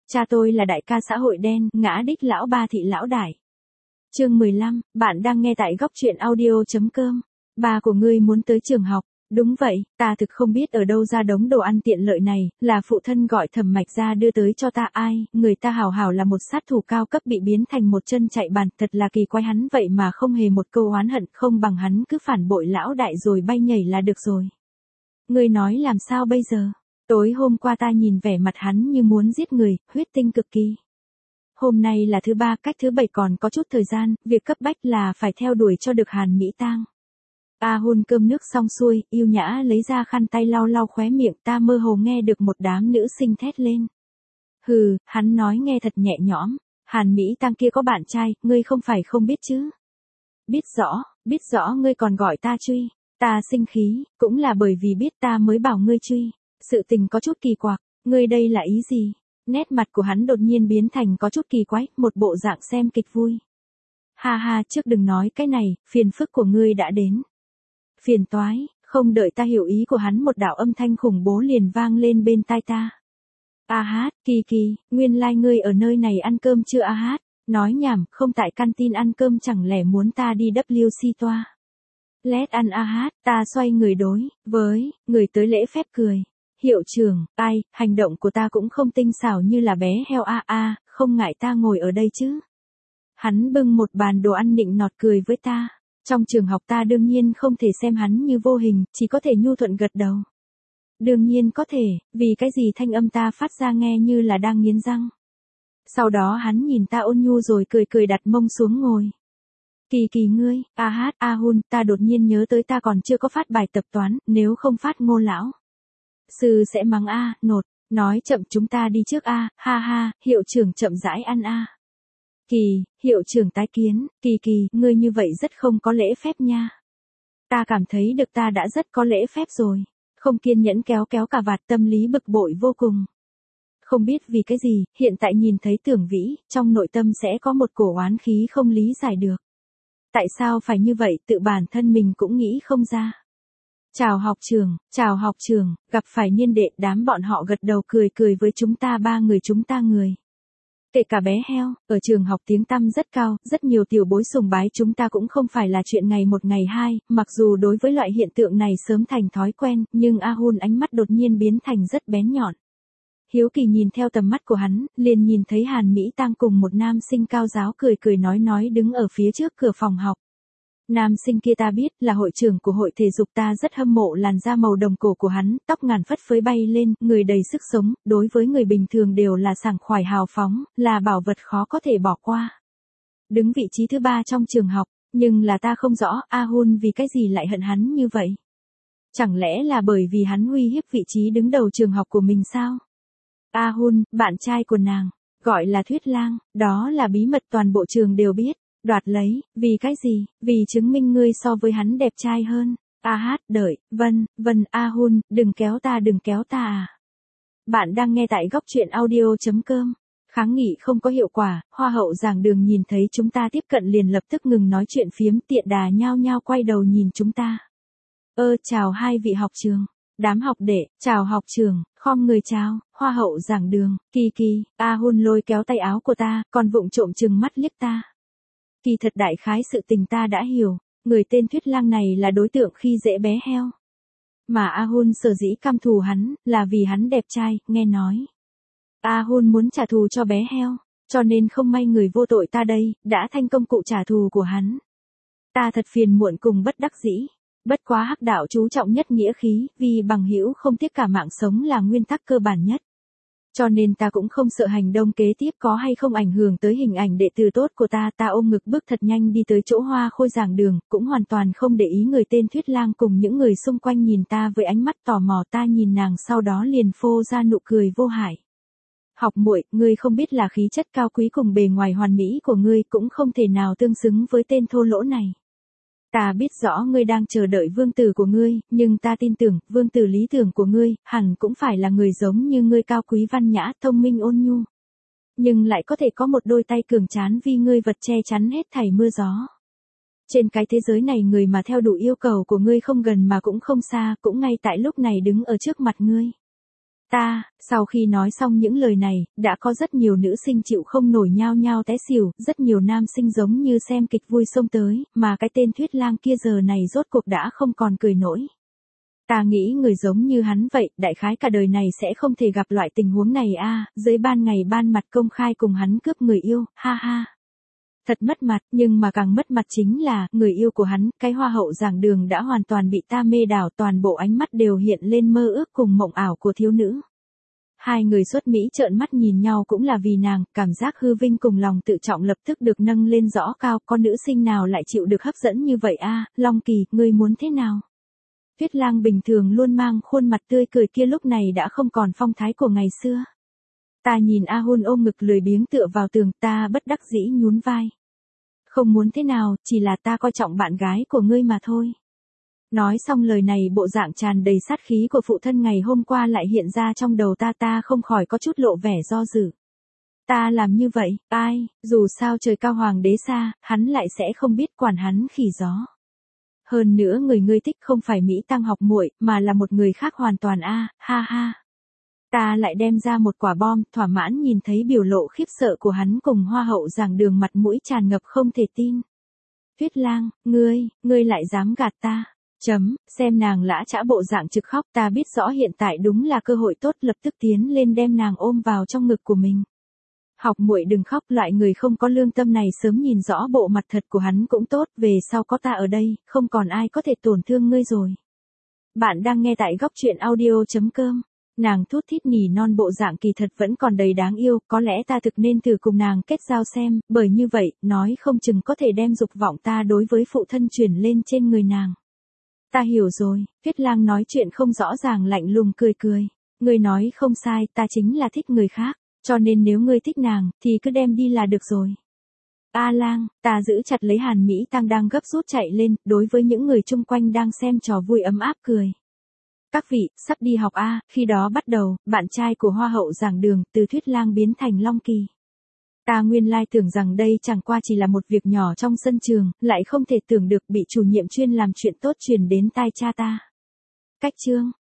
Cha tôi là đại ca xã hội đen, ngã đích lão ba thị lão đại. Chương 15, bạn đang nghe tại góc truyện audio.com. Ba của ngươi muốn tới trường học. Đúng vậy, ta thực không biết ở đâu ra đống đồ ăn tiện lợi này, là phụ thân gọi Thẩm Mạch ra đưa tới cho ta. Ai, người ta hảo hảo là một sát thủ cao cấp bị biến thành một chân chạy bàn, thật là kỳ quái, hắn vậy mà không hề một câu oán hận, không bằng hắn cứ phản bội lão đại rồi bay nhảy là được rồi. Ngươi nói làm sao bây giờ? Tối hôm qua ta nhìn vẻ mặt hắn như muốn giết người, huyết tinh cực kỳ. Hôm nay là thứ ba, cách thứ bảy còn có chút thời gian, việc cấp bách là phải theo đuổi cho được Hàn Mỹ Tang. A Hun cơm nước xong xuôi, yêu nhã lấy ra khăn tay lau lau khóe miệng, ta mơ hồ nghe được một đám nữ sinh thét lên. Hừ, hắn nói nghe thật nhẹ nhõm, Hàn Mỹ Tang kia có bạn trai, ngươi không phải không biết chứ. Biết rõ ngươi còn gọi ta truy, ta sinh khí, cũng là bởi vì biết ta mới bảo ngươi truy, sự tình có chút kỳ quặc, ngươi đây là ý gì? Nét mặt của hắn đột nhiên biến thành có chút kỳ quái, một bộ dạng xem kịch vui. Ha ha, trước đừng nói cái này, phiền phức của ngươi đã đến. Phiền toái, không đợi ta hiểu ý của hắn, một đạo âm thanh khủng bố liền vang lên bên tai ta. A hát, Kỳ, nguyên lai ngươi ở nơi này ăn cơm chưa? A hát, nói nhảm, không tại canteen ăn cơm, chẳng lẽ muốn ta đi WC toa? Lét ăn. A hát, ta xoay người đối với người tới lễ phép cười. Hiệu trưởng, ai, hành động của ta cũng không tinh xảo như là bé heo. Không ngại ta ngồi ở đây chứ. Hắn bưng một bàn đồ ăn nịnh nọt cười với ta. Trong trường học ta đương nhiên không thể xem hắn như vô hình, chỉ có thể nhu thuận gật đầu. Đương nhiên có thể, vì cái gì thanh âm ta phát ra nghe như là đang nghiến răng. Sau đó hắn nhìn ta ôn nhu rồi cười đặt mông xuống ngồi. Kỳ ngươi, A hát, A Hun, ta đột nhiên nhớ tới ta còn chưa có phát bài tập toán, nếu không phát Ngô lão sư sẽ mắng nột, nói chậm, chúng ta đi trước ha, hiệu trưởng chậm rãi ăn hiệu trưởng tái kiến, Kỳ, ngươi như vậy rất không có lễ phép nha. Ta cảm thấy được ta đã rất có lễ phép rồi, không kiên nhẫn kéo cà vạt, tâm lý bực bội vô cùng. Không biết vì cái gì, hiện tại nhìn thấy Tưởng Vĩ, trong nội tâm sẽ có một cổ oán khí không lý giải được. Tại sao phải như vậy, tự bản thân mình cũng nghĩ không ra. Chào học trường, gặp phải niên đệ, đám bọn họ gật đầu cười với chúng ta chúng ta người. Kể cả bé heo, ở trường học tiếng tăm rất cao, rất nhiều tiểu bối sùng bái chúng ta cũng không phải là chuyện ngày một ngày hai, mặc dù đối với loại hiện tượng này sớm thành thói quen, nhưng A Hun ánh mắt đột nhiên biến thành rất bén nhọn. Hiếu kỳ nhìn theo tầm mắt của hắn, liền nhìn thấy Hàn Mỹ Tang cùng một nam sinh cao giáo cười nói đứng ở phía trước cửa phòng học. Nam sinh kia ta biết là hội trưởng của hội thể dục, ta rất hâm mộ làn da màu đồng cổ của hắn, tóc ngàn phất phới bay lên, người đầy sức sống, đối với người bình thường đều là sảng khoái hào phóng, là bảo vật khó có thể bỏ qua. Đứng vị trí thứ 3 trong trường học, nhưng là ta không rõ A Hun vì cái gì lại hận hắn như vậy. Chẳng lẽ là bởi vì hắn uy hiếp vị trí đứng đầu trường học của mình sao? A Hun, bạn trai của nàng, gọi là Thuyết Lang, đó là bí mật toàn bộ trường đều biết. Đoạt lấy, vì cái gì? Vì chứng minh ngươi so với hắn đẹp trai hơn. A hát, đợi, vân, A Hun, đừng kéo ta. Bạn đang nghe tại góc truyện audio.com. Kháng nghị không có hiệu quả, hoa hậu giảng đường nhìn thấy chúng ta tiếp cận liền lập tức ngừng nói chuyện phiếm, tiện đà nhao quay đầu nhìn chúng ta. Chào hai vị học trường. Đám học đệ, chào học trường, khom người chào, hoa hậu giảng đường, Kỳ, A Hun lôi kéo tay áo của ta, còn vụng trộm trừng mắt liếc ta. Kỳ thật đại khái sự tình ta đã hiểu, người tên Thuyết Lang này là đối tượng khi dễ bé heo. Mà A Hun sở dĩ căm thù hắn, là vì hắn đẹp trai, nghe nói. A Hun muốn trả thù cho bé heo, cho nên không may người vô tội ta đây, đã thành công cụ trả thù của hắn. Ta thật phiền muộn cùng bất đắc dĩ. Bất quá hắc đạo chú trọng nhất nghĩa khí, vì bằng hữu không tiếc cả mạng sống là nguyên tắc cơ bản nhất. Cho nên ta cũng không sợ hành động kế tiếp có hay không ảnh hưởng tới hình ảnh đệ tử tốt của ta. Ta ôm ngực bước thật nhanh đi tới chỗ Hoa Khôi giảng đường, cũng hoàn toàn không để ý người tên Thuyết Lang cùng những người xung quanh nhìn ta với ánh mắt tò mò. Ta nhìn nàng sau đó liền phô ra nụ cười vô hại. Học muội, ngươi không biết là khí chất cao quý cùng bề ngoài hoàn mỹ của ngươi cũng không thể nào tương xứng với tên thô lỗ này. Ta biết rõ ngươi đang chờ đợi vương tử của ngươi, nhưng ta tin tưởng, vương tử lý tưởng của ngươi, hẳn cũng phải là người giống như ngươi, cao quý văn nhã, thông minh ôn nhu. Nhưng lại có thể có một đôi tay cường tráng vì ngươi vật che chắn hết thảy mưa gió. Trên cái thế giới này người mà theo đủ yêu cầu của ngươi không gần mà cũng không xa, cũng ngay tại lúc này đứng ở trước mặt ngươi. Sau khi nói xong những lời này, đã có rất nhiều nữ sinh chịu không nổi nhao nhao té xỉu, rất nhiều nam sinh giống như xem kịch vui xông tới, mà cái tên Thuyết Lang kia giờ này rốt cuộc đã không còn cười nổi. Ta nghĩ người giống như hắn vậy, đại khái cả đời này sẽ không thể gặp loại tình huống này dưới ban ngày ban mặt công khai cùng hắn cướp người yêu, ha ha. Thật mất mặt, nhưng mà càng mất mặt chính là, người yêu của hắn, cái hoa hậu giảng đường đã hoàn toàn bị ta mê đảo, toàn bộ ánh mắt đều hiện lên mơ ước cùng mộng ảo của thiếu nữ. Hai người xuất Mỹ trợn mắt nhìn nhau cũng là vì nàng, cảm giác hư vinh cùng lòng tự trọng lập tức được nâng lên rõ cao, con nữ sinh nào lại chịu được hấp dẫn như vậy Long Kỳ, ngươi muốn thế nào? Tuyết Lang bình thường luôn mang khuôn mặt tươi cười kia lúc này đã không còn phong thái của ngày xưa. Ta nhìn A Hun ôm ngực lười biếng tựa vào tường, ta bất đắc dĩ nhún vai. Không muốn thế nào, chỉ là ta coi trọng bạn gái của ngươi mà thôi. Nói xong lời này bộ dạng tràn đầy sát khí của phụ thân ngày hôm qua lại hiện ra trong đầu ta không khỏi có chút lộ vẻ do dự. Ta làm như vậy, dù sao trời cao hoàng đế xa, hắn lại sẽ không biết quản hắn khỉ gió. Hơn nữa người ngươi thích không phải Mỹ Tăng học muội, mà là một người khác hoàn toàn ha ha. Ta lại đem ra một quả bom, thỏa mãn nhìn thấy biểu lộ khiếp sợ của hắn cùng hoa hậu giảng đường mặt mũi tràn ngập không thể tin. Tuyết Lang, ngươi lại dám gạt ta. Xem nàng lã chã bộ dạng trực khóc, ta biết rõ hiện tại đúng là cơ hội tốt, lập tức tiến lên đem nàng ôm vào trong ngực của mình. Học muội đừng khóc, loại người không có lương tâm này sớm nhìn rõ bộ mặt thật của hắn cũng tốt, về sau có ta ở đây, không còn ai có thể tổn thương ngươi rồi. Bạn đang nghe tại góc truyện audio.com. Nàng thút thít nỉ non bộ dạng kỳ thật vẫn còn đầy đáng yêu, có lẽ ta thực nên thử cùng nàng kết giao xem, bởi như vậy, nói không chừng có thể đem dục vọng ta đối với phụ thân chuyển lên trên người nàng. Ta hiểu rồi, Tuyết Lang nói chuyện không rõ ràng lạnh lùng cười. Ngươi nói không sai, ta chính là thích người khác, cho nên nếu ngươi thích nàng, thì cứ đem đi là được rồi. A Lang, ta giữ chặt lấy Hàn Mỹ Tăng đang gấp rút chạy lên, đối với những người chung quanh đang xem trò vui ấm áp cười. Các vị, sắp đi học khi đó bắt đầu, bạn trai của hoa hậu giảng đường, từ Thuyết Lang biến thành Long Kỳ. Ta nguyên lai tưởng rằng đây chẳng qua chỉ là một việc nhỏ trong sân trường, lại không thể tưởng được bị chủ nhiệm chuyên làm chuyện tốt truyền đến tai cha ta. Cách chương